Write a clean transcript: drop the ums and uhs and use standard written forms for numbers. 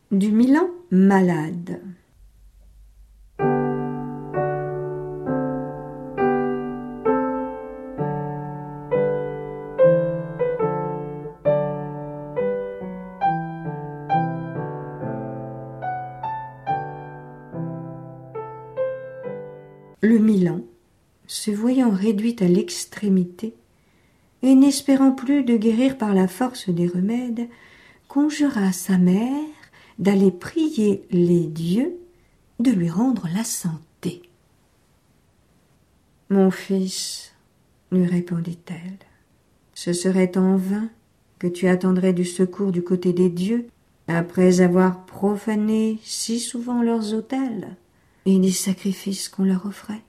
Du Milan malade. Le Milan, se voyant réduit à l'extrémité, et n'espérant plus de guérir par la force des remèdes, conjura sa mère d'aller prier les dieux de lui rendre la santé. « Mon fils, lui répondit-elle, ce serait en vain que tu attendrais du secours du côté des dieux, après avoir profané si souvent leurs autels et les sacrifices qu'on leur offrait.